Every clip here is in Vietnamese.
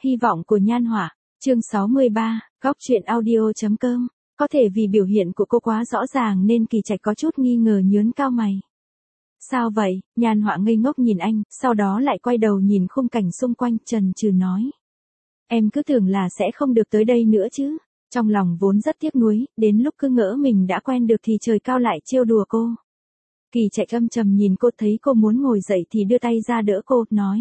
Hy vọng của Nhan Họa, chương 63, góc truyện audio.com. Có thể vì biểu hiện của cô quá rõ ràng nên Kỳ Trạch có chút nghi ngờ nhớn cao mày. Sao vậy? Nhan Họa ngây ngốc nhìn anh, sau đó lại quay đầu nhìn khung cảnh xung quanh, chần chừ nói. Em cứ tưởng là sẽ không được tới đây nữa chứ. Trong lòng vốn rất tiếc nuối, đến lúc cứ ngỡ mình đã quen được thì trời cao lại trêu đùa cô. Kỳ Trạch âm trầm nhìn cô, thấy cô muốn ngồi dậy thì đưa tay ra đỡ cô, nói.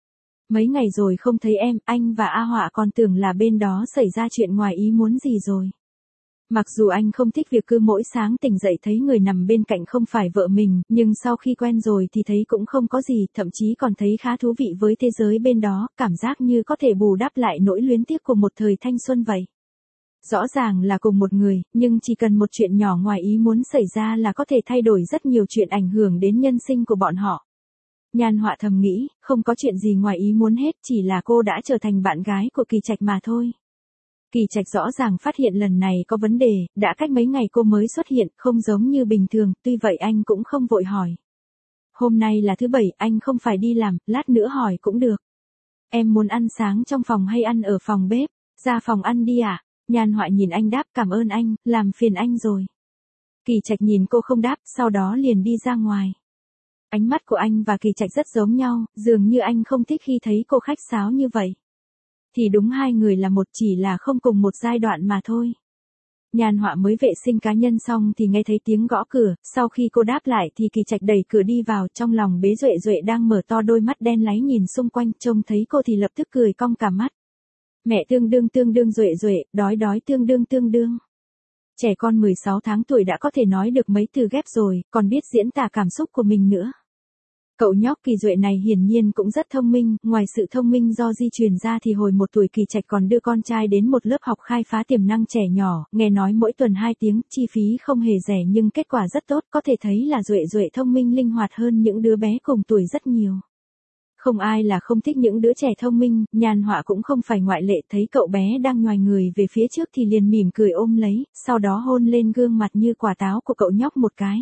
Mấy ngày rồi không thấy em, anh và A Họa còn tưởng là bên đó xảy ra chuyện ngoài ý muốn gì rồi. Mặc dù anh không thích việc cứ mỗi sáng tỉnh dậy thấy người nằm bên cạnh không phải vợ mình, nhưng sau khi quen rồi thì thấy cũng không có gì, thậm chí còn thấy khá thú vị với thế giới bên đó, cảm giác như có thể bù đắp lại nỗi luyến tiếc của một thời thanh xuân vậy. Rõ ràng là cùng một người, nhưng chỉ cần một chuyện nhỏ ngoài ý muốn xảy ra là có thể thay đổi rất nhiều chuyện, ảnh hưởng đến nhân sinh của bọn họ. Nhan Họa thầm nghĩ, không có chuyện gì ngoài ý muốn hết, chỉ là cô đã trở thành bạn gái của Kỳ Trạch mà thôi. Kỳ Trạch rõ ràng phát hiện lần này có vấn đề, đã cách mấy ngày cô mới xuất hiện, không giống như bình thường, tuy vậy anh cũng không vội hỏi. Hôm nay là thứ Bảy, anh không phải đi làm, lát nữa hỏi cũng được. Em muốn ăn sáng trong phòng hay ăn ở phòng bếp? Ra phòng ăn đi à? Nhan Họa nhìn anh đáp, cảm ơn anh, làm phiền anh rồi. Kỳ Trạch nhìn cô không đáp, sau đó liền đi ra ngoài. Ánh mắt của anh và Kỳ Trạch rất giống nhau, dường như anh không thích khi thấy cô khách sáo như vậy. Thì đúng hai người là một, chỉ là không cùng một giai đoạn mà thôi. Nhan Họa mới vệ sinh cá nhân xong thì nghe thấy tiếng gõ cửa, sau khi cô đáp lại thì Kỳ Trạch đẩy cửa đi vào, trong lòng bế Duệ Duệ đang mở to đôi mắt đen láy nhìn xung quanh, trông thấy cô thì lập tức cười cong cả mắt. Mẹ tương đương Duệ Duệ, đói tương đương. Trẻ con 16 tháng tuổi đã có thể nói được mấy từ ghép rồi, còn biết diễn tả cảm xúc của mình nữa. Cậu nhóc Kỳ Duệ này hiển nhiên cũng rất thông minh, ngoài sự thông minh do di truyền ra thì hồi 1 tuổi Kỳ Trạch còn đưa con trai đến một lớp học khai phá tiềm năng trẻ nhỏ, nghe nói mỗi tuần 2 tiếng, chi phí không hề rẻ nhưng kết quả rất tốt, có thể thấy là Duệ Duệ thông minh linh hoạt hơn những đứa bé cùng tuổi rất nhiều. Không ai là không thích những đứa trẻ thông minh, Nhan Họa cũng không phải ngoại lệ, thấy cậu bé đang nhoài người về phía trước thì liền mỉm cười ôm lấy, sau đó hôn lên gương mặt như quả táo của cậu nhóc một cái.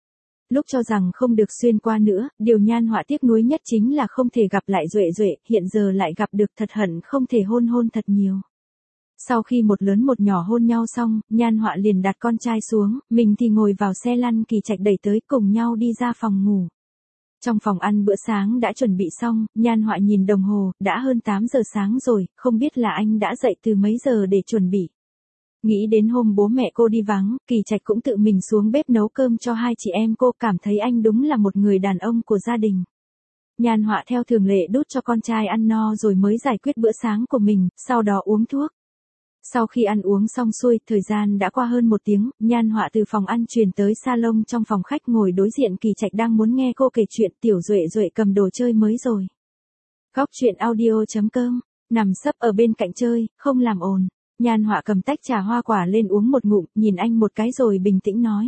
Lúc cho rằng không được xuyên qua nữa, điều Nhan Họa tiếc nuối nhất chính là không thể gặp lại Duệ Duệ, hiện giờ lại gặp được, thật hận không thể hôn thật nhiều. Sau khi một lớn một nhỏ hôn nhau xong, Nhan Họa liền đặt con trai xuống, mình thì ngồi vào xe lăn, Kỳ Trạch đẩy tới, cùng nhau đi ra phòng ngủ. Trong phòng ăn bữa sáng đã chuẩn bị xong, Nhan Họa nhìn đồng hồ, đã hơn 8 giờ sáng rồi, không biết là anh đã dậy từ mấy giờ để chuẩn bị. Nghĩ đến hôm bố mẹ cô đi vắng, Kỳ Trạch cũng tự mình xuống bếp nấu cơm cho hai chị em cô, cảm thấy anh đúng là một người đàn ông của gia đình. Nhan Họa theo thường lệ đút cho con trai ăn no rồi mới giải quyết bữa sáng của mình, sau đó uống thuốc. Sau khi ăn uống xong xuôi, thời gian đã qua hơn 1 tiếng, Nhan Họa từ phòng ăn chuyển tới salon, trong phòng khách ngồi đối diện Kỳ Trạch đang muốn nghe cô kể chuyện, tiểu Duệ Duệ cầm đồ chơi mới rồi. Góc truyện audio.com, nằm sấp ở bên cạnh chơi, không làm ồn. Nhan Họa cầm tách trà hoa quả lên uống một ngụm, nhìn anh một cái rồi bình tĩnh nói.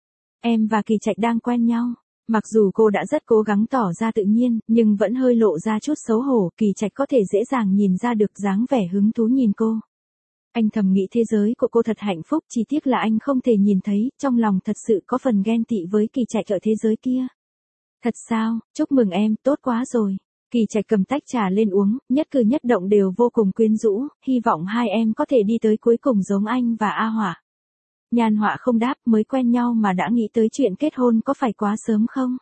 Em và Kỳ Trạch đang quen nhau. Mặc dù cô đã rất cố gắng tỏ ra tự nhiên, nhưng vẫn hơi lộ ra chút xấu hổ, Kỳ Trạch có thể dễ dàng nhìn ra được dáng vẻ hứng thú nhìn cô. Anh thầm nghĩ thế giới của cô thật hạnh phúc, chỉ tiếc là anh không thể nhìn thấy, trong lòng thật sự có phần ghen tị với Kỳ Trạch ở thế giới kia. Thật sao, chúc mừng em, tốt quá rồi. Kỳ Trạch cầm tách trà lên uống, nhất cử nhất động đều vô cùng quyến rũ, hy vọng hai em có thể đi tới cuối cùng giống anh và A Họa. Nhan Họa không đáp, mới quen nhau mà đã nghĩ tới chuyện kết hôn có phải quá sớm không?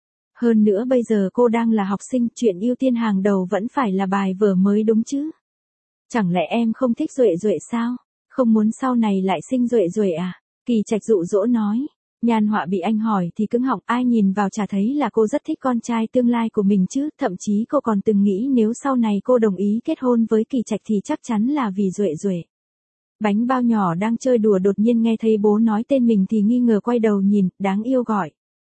Hơn nữa bây giờ cô đang là học sinh, chuyện ưu tiên hàng đầu vẫn phải là bài vở mới đúng chứ? Chẳng lẽ em không thích Duệ Duệ sao? Không muốn sau này lại sinh Duệ Duệ à? Kỳ Trạch dụ dỗ nói. Nhan Họa bị anh hỏi thì cứng họng, ai nhìn vào chả thấy là cô rất thích con trai tương lai của mình chứ, thậm chí cô còn từng nghĩ nếu sau này cô đồng ý kết hôn với Kỳ Trạch thì chắc chắn là vì Duệ Duệ. Bánh bao nhỏ đang chơi đùa đột nhiên nghe thấy bố nói tên mình thì nghi ngờ quay đầu nhìn, đáng yêu gọi.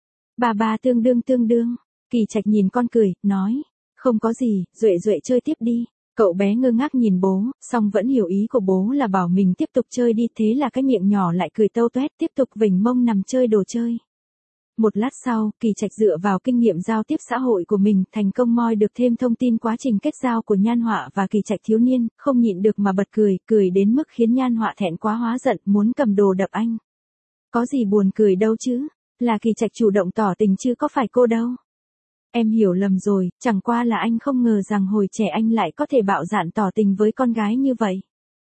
Bà tương đương. Kỳ Trạch nhìn con cười, nói, không có gì, Duệ Duệ chơi tiếp đi. Cậu bé ngơ ngác nhìn bố, song vẫn hiểu ý của bố là bảo mình tiếp tục chơi đi, thế là cái miệng nhỏ lại cười tâu toét, tiếp tục vểnh mông nằm chơi đồ chơi. Một lát sau, Kỳ Trạch dựa vào kinh nghiệm giao tiếp xã hội của mình, thành công moi được thêm thông tin quá trình kết giao của Nhan Họa và Kỳ Trạch thiếu niên, không nhịn được mà bật cười đến mức khiến Nhan Họa thẹn quá hóa giận, muốn cầm đồ đập anh. Có gì buồn cười đâu chứ, là Kỳ Trạch chủ động tỏ tình chứ có phải cô đâu. Em hiểu lầm rồi, chẳng qua là anh không ngờ rằng hồi trẻ anh lại có thể bạo dạn tỏ tình với con gái như vậy.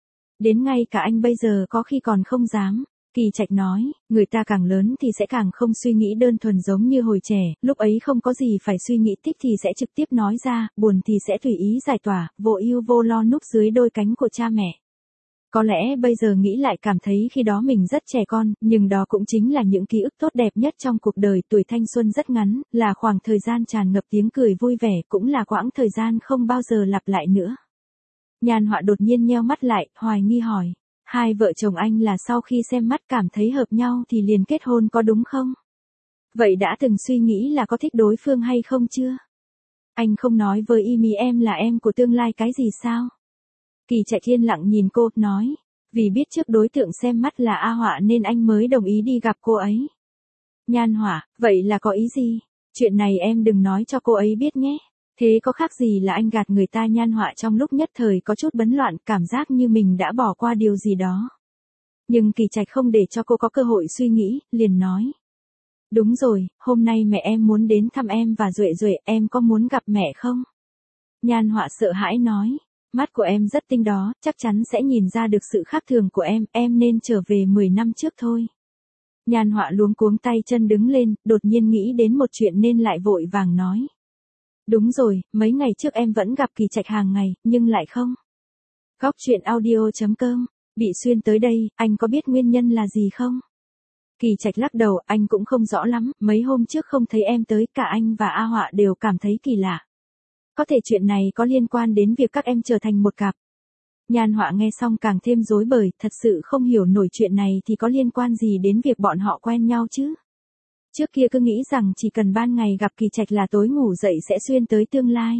Đến ngay cả anh bây giờ có khi còn không dám. Kỳ Trạch nói, người ta càng lớn thì sẽ càng không suy nghĩ đơn thuần giống như hồi trẻ, lúc ấy không có gì phải suy nghĩ, thích thì sẽ trực tiếp nói ra, buồn thì sẽ tùy ý giải tỏa, vô ưu vô lo núp dưới đôi cánh của cha mẹ. Có lẽ bây giờ nghĩ lại cảm thấy khi đó mình rất trẻ con, nhưng đó cũng chính là những ký ức tốt đẹp nhất trong cuộc đời. Tuổi thanh xuân rất ngắn, là khoảng thời gian tràn ngập tiếng cười vui vẻ, cũng là quãng thời gian không bao giờ lặp lại nữa. Nhan Họa đột nhiên nheo mắt lại, hoài nghi hỏi. Hai vợ chồng anh là sau khi xem mắt cảm thấy hợp nhau thì liền kết hôn có đúng không? Vậy đã từng suy nghĩ là có thích đối phương hay không chưa? Anh không nói với Imi em là em của tương lai cái gì sao? Kỳ Trạch yên lặng nhìn cô, nói. Vì biết trước đối tượng xem mắt là A Họa nên anh mới đồng ý đi gặp cô ấy. Nhan Họa, vậy là có ý gì? Chuyện này em đừng nói cho cô ấy biết nhé. Thế có khác gì là anh gạt người ta? Nhan Họa trong lúc nhất thời có chút bấn loạn, cảm giác như mình đã bỏ qua điều gì đó. Nhưng Kỳ Trạch không để cho cô có cơ hội suy nghĩ, liền nói. Đúng rồi, hôm nay mẹ em muốn đến thăm em và Duệ Duệ, em có muốn gặp mẹ không? Nhan Họa sợ hãi nói. Mắt của em rất tinh đó, chắc chắn sẽ nhìn ra được sự khác thường của em nên trở về 10 năm trước thôi. Nhan Họa luống cuống tay chân đứng lên, đột nhiên nghĩ đến một chuyện nên lại vội vàng nói. Đúng rồi, mấy ngày trước em vẫn gặp Kỳ Trạch hàng ngày, nhưng lại không. Góc truyện audio.com, bị xuyên tới đây, anh có biết nguyên nhân là gì không? Kỳ Trạch lắc đầu, anh cũng không rõ lắm, mấy hôm trước không thấy em tới, cả anh và A Họa đều cảm thấy kỳ lạ. Có thể chuyện này có liên quan đến việc các em trở thành một cặp. Nhan Họa nghe xong càng thêm rối bời, thật sự không hiểu nổi chuyện này thì có liên quan gì đến việc bọn họ quen nhau chứ. Trước kia cứ nghĩ rằng chỉ cần ban ngày gặp Kỳ Trạch là tối ngủ dậy sẽ xuyên tới tương lai.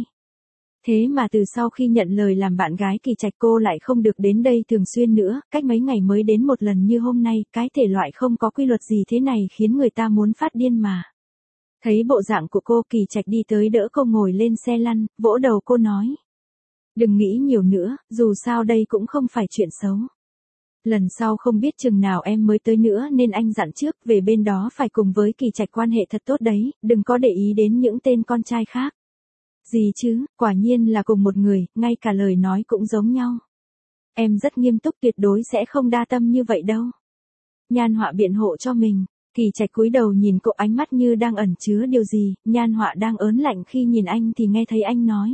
Thế mà từ sau khi nhận lời làm bạn gái Kỳ Trạch cô lại không được đến đây thường xuyên nữa, cách mấy ngày mới đến một lần như hôm nay, cái thể loại không có quy luật gì thế này khiến người ta muốn phát điên mà. Thấy bộ dạng của cô, Kỳ Trạch đi tới đỡ cô ngồi lên xe lăn, vỗ đầu cô nói. Đừng nghĩ nhiều nữa, dù sao đây cũng không phải chuyện xấu. Lần sau không biết chừng nào em mới tới nữa nên anh dặn trước về bên đó phải cùng với Kỳ Trạch quan hệ thật tốt đấy, đừng có để ý đến những tên con trai khác. Gì chứ, quả nhiên là cùng một người, ngay cả lời nói cũng giống nhau. Em rất nghiêm túc, tuyệt đối sẽ không đa tâm như vậy đâu. Nhan Họa biện hộ cho mình. Kỳ Trạch cúi đầu nhìn cô, ánh mắt như đang ẩn chứa điều gì. Nhan Họa đang ớn lạnh khi nhìn anh thì nghe thấy anh nói.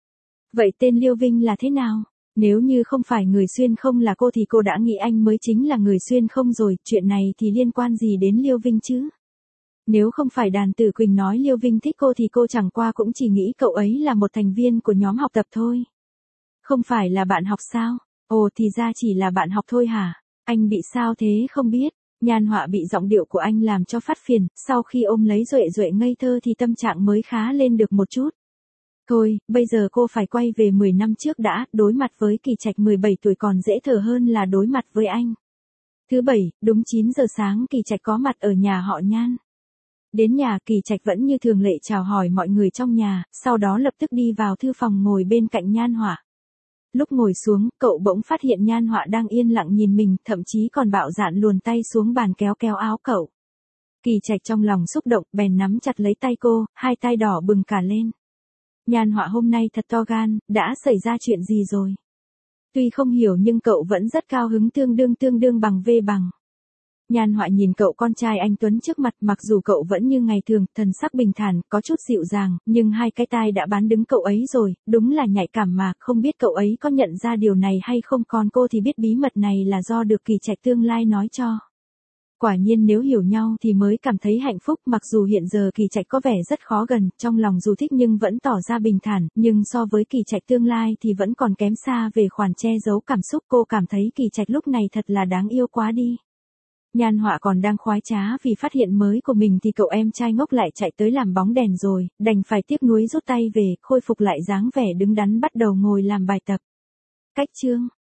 Vậy tên Liêu Vinh là thế nào? Nếu như không phải người xuyên không là cô thì cô đã nghĩ anh mới chính là người xuyên không rồi, chuyện này thì liên quan gì đến Liêu Vinh chứ? Nếu không phải Đàn Tử Quỳnh nói Liêu Vinh thích cô thì cô chẳng qua cũng chỉ nghĩ cậu ấy là một thành viên của nhóm học tập thôi. Không phải là bạn học sao? Ồ thì ra chỉ là bạn học thôi hả? Anh bị sao thế không biết? Nhan Họa bị giọng điệu của anh làm cho phát phiền, sau khi ôm lấy Duệ Duệ ngây thơ thì tâm trạng mới khá lên được một chút. Thôi, bây giờ cô phải quay về 10 năm trước đã, đối mặt với Kỳ Trạch 17 tuổi còn dễ thở hơn là đối mặt với anh. Thứ Bảy, đúng 9 giờ sáng Kỳ Trạch có mặt ở nhà họ Nhan. Đến nhà, Kỳ Trạch vẫn như thường lệ chào hỏi mọi người trong nhà, sau đó lập tức đi vào thư phòng ngồi bên cạnh Nhan Họa. Lúc ngồi xuống, cậu bỗng phát hiện Nhan Họa đang yên lặng nhìn mình, thậm chí còn bạo dạn luồn tay xuống bàn kéo kéo áo cậu. Kỳ Trạch trong lòng xúc động, bèn nắm chặt lấy tay cô, hai tay đỏ bừng cả lên. Nhan Họa hôm nay thật to gan, đã xảy ra chuyện gì rồi? Tuy không hiểu nhưng cậu vẫn rất cao hứng, tương đương bằng V bằng. Nhan Họa nhìn cậu con trai anh tuấn trước mặt, mặc dù cậu vẫn như ngày thường, thần sắc bình thản, có chút dịu dàng, nhưng hai cái tai đã bán đứng cậu ấy rồi, đúng là nhạy cảm mà, không biết cậu ấy có nhận ra điều này hay không, còn cô thì biết bí mật này là do được Kỳ Trạch tương lai nói cho. Quả nhiên nếu hiểu nhau thì mới cảm thấy hạnh phúc, mặc dù hiện giờ Kỳ Trạch có vẻ rất khó gần, trong lòng dù thích nhưng vẫn tỏ ra bình thản, nhưng so với Kỳ Trạch tương lai thì vẫn còn kém xa về khoản che giấu cảm xúc, cô cảm thấy Kỳ Trạch lúc này thật là đáng yêu quá đi. Nhan Họa còn đang khoái trá vì phát hiện mới của mình thì cậu em trai ngốc lại chạy tới làm bóng đèn rồi, đành phải tiếc nuối rút tay về, khôi phục lại dáng vẻ đứng đắn bắt đầu ngồi làm bài tập. Cách chương